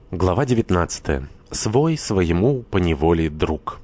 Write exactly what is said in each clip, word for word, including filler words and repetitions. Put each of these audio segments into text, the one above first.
Глава девятнадцатая. Свой своему поневоле друг.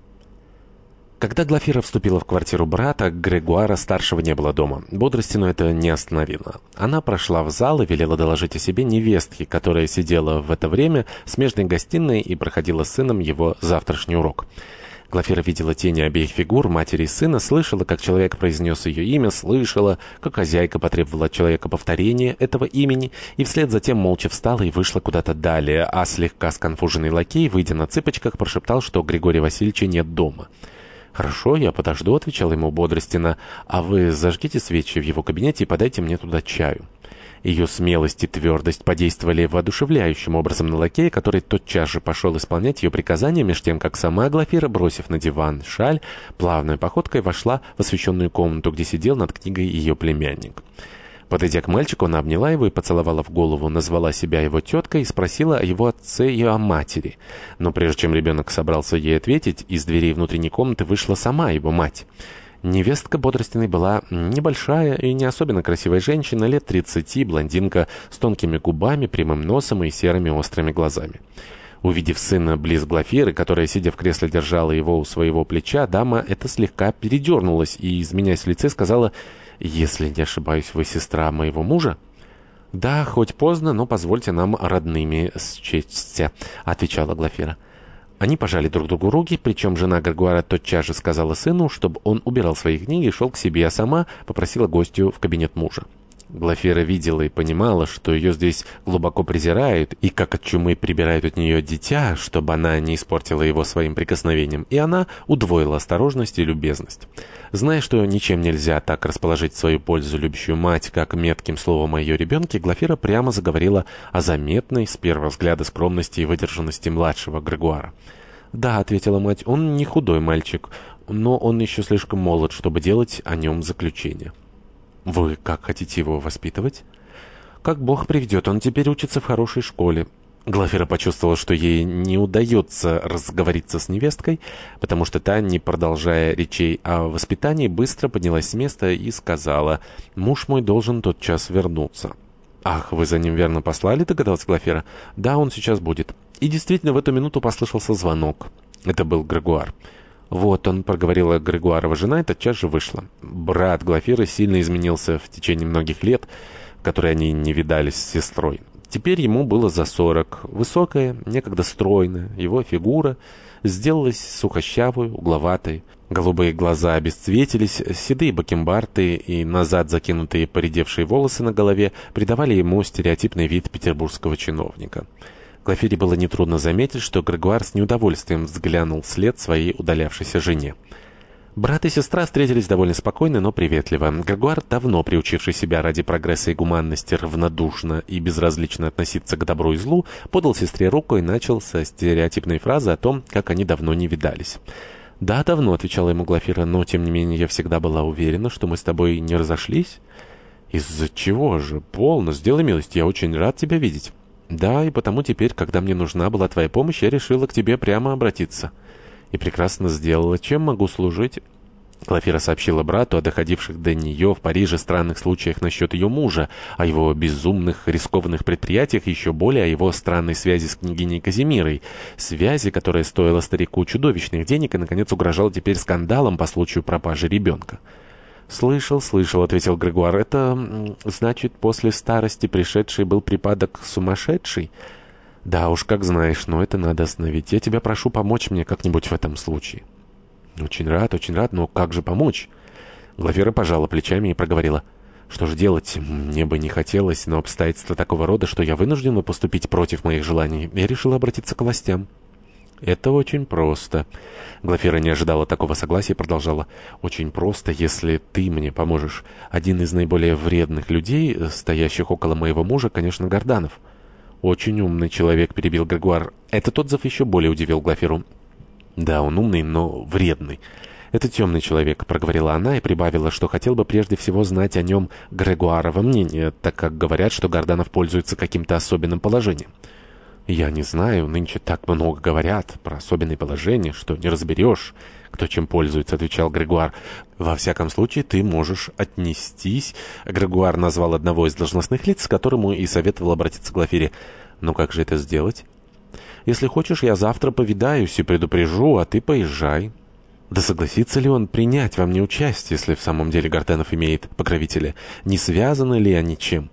Когда Глафира вступила в квартиру брата, Грегуара-старшего не было дома. Бодростину это не остановило. Она прошла в зал и велела доложить о себе невестке, которая сидела в это время в смежной гостиной и проходила с сыном его завтрашний урок. Глафира видела тени обеих фигур, матери и сына, слышала, как человек произнес ее имя, слышала, как хозяйка потребовала от человека повторения этого имени, и вслед за тем молча встала и вышла куда-то далее, а слегка сконфуженный лакей, выйдя на цыпочках, прошептал, что Григория Васильевича нет дома. «Хорошо, я подожду», — отвечал ему Бодростина, «а вы зажгите свечи в его кабинете и подайте мне туда чаю». Ее смелость и твердость подействовали воодушевляющим образом на лакея, который тотчас же пошел исполнять ее приказания, меж тем, как сама Глафира, бросив на диван шаль, плавной походкой вошла в освещенную комнату, где сидел над книгой ее племянник. Подойдя к мальчику, она обняла его и поцеловала в голову, назвала себя его теткой и спросила о его отце и о матери. Но прежде чем ребенок собрался ей ответить, из дверей внутренней комнаты вышла сама его мать. Невестка Бодростиной была небольшая и не особенно красивая женщина, лет тридцати, блондинка с тонкими губами, прямым носом и серыми острыми глазами. Увидев сына близ Глафиры, которая, сидя в кресле, держала его у своего плеча, дама это слегка передернулась и, изменяясь в лице, сказала: «Если не ошибаюсь, вы сестра моего мужа?» «Да, хоть поздно, но позвольте нам родными счесть», — отвечала Глафира. Они пожали друг другу руки, причем жена Грегуара тотчас же сказала сыну, чтобы он убирал свои книги и шел к себе, а сама попросила гостью в кабинет мужа. Глафира видела и понимала, что ее здесь глубоко презирают, и как от чумы прибирают от нее дитя, чтобы она не испортила его своим прикосновением, и она удвоила осторожность и любезность. Зная, что ничем нельзя так расположить в свою пользу любящую мать, как метким словом о ее ребенке, Глафира прямо заговорила о заметной, с первого взгляда, скромности и выдержанности младшего Грегуара. «Да», — ответила мать, — «он не худой мальчик, но он еще слишком молод, чтобы делать о нем заключение». «Вы как хотите его воспитывать?» «Как Бог приведет, он теперь учится в хорошей школе». Глафира почувствовала, что ей не удается разговориться с невесткой, потому что та, не продолжая речей о воспитании, быстро поднялась с места и сказала: «Муж мой должен тотчас вернуться». «Ах, вы за ним верно послали?» — догадалась Глафира. «Да, он сейчас будет». И действительно, в эту минуту послышался звонок. Это был Грегуар. «Вот он», — проговорила Грегуарова жена, и тотчас же вышла. Брат Глафиры сильно изменился в течение многих лет, в которые они не видались с сестрой. Теперь ему было за сорок. Высокая, некогда стройная, его фигура сделалась сухощавой, угловатой. Голубые глаза обесцветились, седые бакенбарты и назад закинутые поредевшие волосы на голове придавали ему стереотипный вид петербургского чиновника. Глафире было нетрудно заметить, что Грегуар с неудовольствием взглянул вслед своей удалявшейся жене. Брат и сестра встретились довольно спокойно, но приветливо. Грегуар, давно приучивший себя ради прогресса и гуманности равнодушно и безразлично относиться к добру и злу, подал сестре руку и начал со стереотипной фразы о том, как они давно не видались. «Да, давно», — отвечала ему Глафира, — «но, тем не менее, я всегда была уверена, что мы с тобой не разошлись». «Из-за чего же? Полно, сделай милость, я очень рад тебя видеть». «Да, и потому теперь, когда мне нужна была твоя помощь, я решила к тебе прямо обратиться». «И прекрасно сделала. Чем могу служить?» Глафира сообщила брату о доходивших до нее в Париже странных случаях насчет ее мужа, о его безумных, рискованных предприятиях, еще более о его странной связи с княгиней Казимирой, связи, которая стоила старику чудовищных денег и, наконец, угрожала теперь скандалом по случаю пропажи ребенка. «Слышал, слышал», — ответил Грегуар. «Это, значит, после старости пришедший был припадок сумасшедший?» «Да уж, как знаешь, но это надо остановить. Я тебя прошу помочь мне как-нибудь в этом случае». «Очень рад, очень рад, но как же помочь?» Глафира пожала плечами и проговорила: «Что же делать? Мне бы не хотелось, но обстоятельства такого рода, что я вынуждена поступить против моих желаний. Я решила обратиться к властям». «Это очень просто». Глафира не ожидала такого согласия и продолжала: «Очень просто, если ты мне поможешь. Один из наиболее вредных людей, стоящих около моего мужа, конечно, Горданов». «Очень умный человек», — перебил Грегуар. Этот отзыв еще более удивил Глафиру. «Да, он умный, но вредный. Это темный человек», — проговорила она и прибавила, что хотел бы прежде всего знать о нем Грегуарова мнение, так как говорят, что Горданов пользуется каким-то особенным положением. «Я не знаю, нынче так много говорят про особенные положения, что не разберешь, кто чем пользуется», — отвечал Грегуар. «Во всяком случае, ты можешь отнестись...» Грегуар назвал одного из должностных лиц, к которому и советовал обратиться к Глафире. «Но как же это сделать?» Если хочешь, я завтра повидаюсь и предупрежу, а ты поезжай». Да согласится ли он принять во мне участие, если в самом деле Горденов имеет покровителя? Не связаны ли они чем?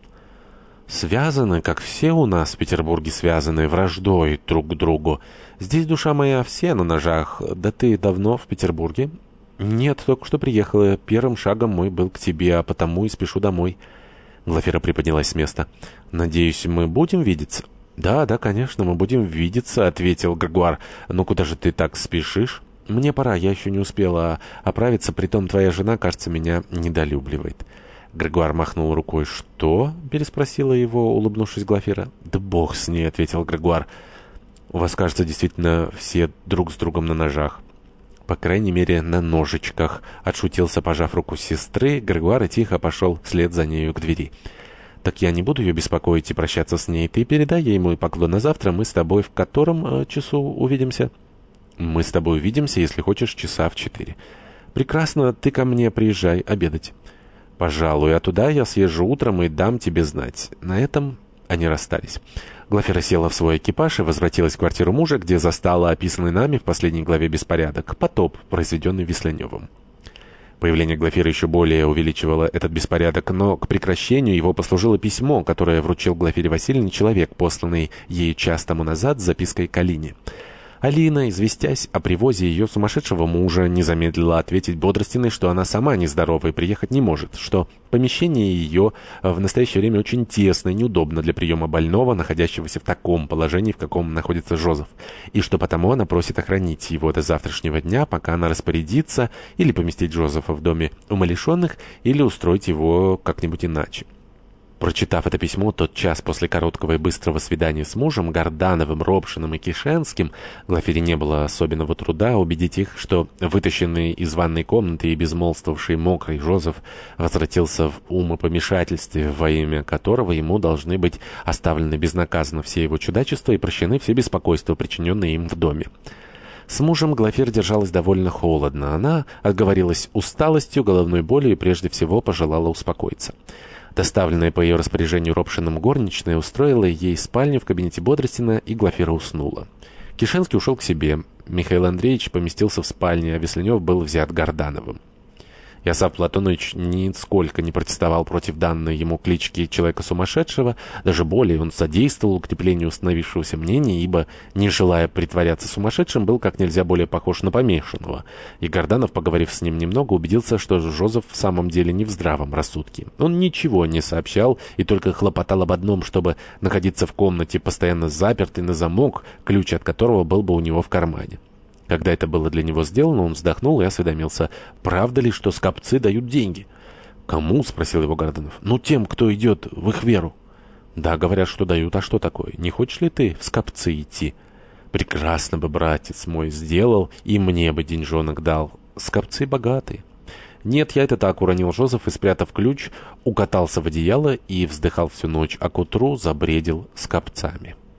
Связаны, как все у нас в Петербурге связаны, враждой друг к другу. Здесь, душа моя, все на ножах. Да ты давно в Петербурге? Нет, только что приехала. Первым шагом мой был к тебе, а потому и спешу домой. Глафира приподнялась с места. Надеюсь, мы будем видеться? Да, да, конечно, мы будем видеться, ответил Грегуар. Но куда же ты так спешишь? «Мне пора, я еще не успела оправиться, притом твоя жена, кажется, меня недолюбливает». Грегуар махнул рукой. «Что?» — переспросила его, улыбнувшись Глафира. «Да бог с ней», — ответил Грегуар. «У вас, кажется, действительно все друг с другом на ножах». «По крайней мере, на ножичках», — отшутился, пожав руку сестры. Грегуар и тихо пошел вслед за нею к двери. «Так я не буду ее беспокоить и прощаться с ней. Ты передай ей мой поклон, а завтра мы с тобой в котором э, часу увидимся?» «Мы с тобой увидимся, если хочешь, часа в четыре». «Прекрасно, ты ко мне приезжай обедать». «Пожалуй, а туда я съезжу утром и дам тебе знать». На этом они расстались. Глафира села в свой экипаж и возвратилась в квартиру мужа, где застала описанный нами в последней главе беспорядок, потоп, произведенный Висленевым. Появление Глафиры еще более увеличивало этот беспорядок, но к прекращению его послужило письмо, которое вручил Глафире Васильевне человек, посланный ей час тому назад с запиской к Алине. Алина, известясь о привозе ее сумасшедшего мужа, не замедлила ответить Бодростиной, что она сама нездорова и приехать не может, что помещение ее в настоящее время очень тесно и неудобно для приема больного, находящегося в таком положении, в каком находится Жозеф, и что потому она просит охранить его до завтрашнего дня, пока она распорядится или поместить Жозефа в доме умалишенных, или устроить его как-нибудь иначе. Прочитав это письмо тот час после короткого и быстрого свидания с мужем, Гордановым, Робшиным и Кишенским, Глафире не было особенного труда убедить их, что вытащенный из ванной комнаты и безмолвствовавший мокрый Жозеф возвратился в умопомешательстве, во имя которого ему должны быть оставлены безнаказанно все его чудачества и прощены все беспокойства, причиненные им в доме. С мужем Глафира держалась довольно холодно. Она отговорилась усталостью, головной болью и прежде всего пожелала успокоиться. Доставленная по ее распоряжению Робшиным горничная устроила ей спальню в кабинете Бодростина, и Глафира уснула. Кишенский ушел к себе. Михаил Андреевич поместился в спальне, а Весленев был взят Гордановым. Иосаф Платонович нисколько не протестовал против данной ему клички человека сумасшедшего, даже более он содействовал укреплению установившегося мнения, ибо, не желая притворяться сумасшедшим, был как нельзя более похож на помешанного. И Горданов, поговорив с ним немного, убедился, что Жозеф в самом деле не в здравом рассудке. Он ничего не сообщал и только хлопотал об одном, чтобы находиться в комнате, постоянно запертой на замок, ключ от которого был бы у него в кармане. Когда это было для него сделано, он вздохнул и осведомился, правда ли, что скопцы дают деньги. «Кому?» — спросил его Гордонов. «Ну, тем, кто идет в их веру». «Да, говорят, что дают. А что такое? Не хочешь ли ты в скопцы идти?» «Прекрасно бы, братец мой, сделал, и мне бы деньжонок дал. Скопцы богатые». «Нет, я это так», — уронил Жозеф и, спрятав ключ, укатался в одеяло и вздыхал всю ночь, а к утру забредил скопцами.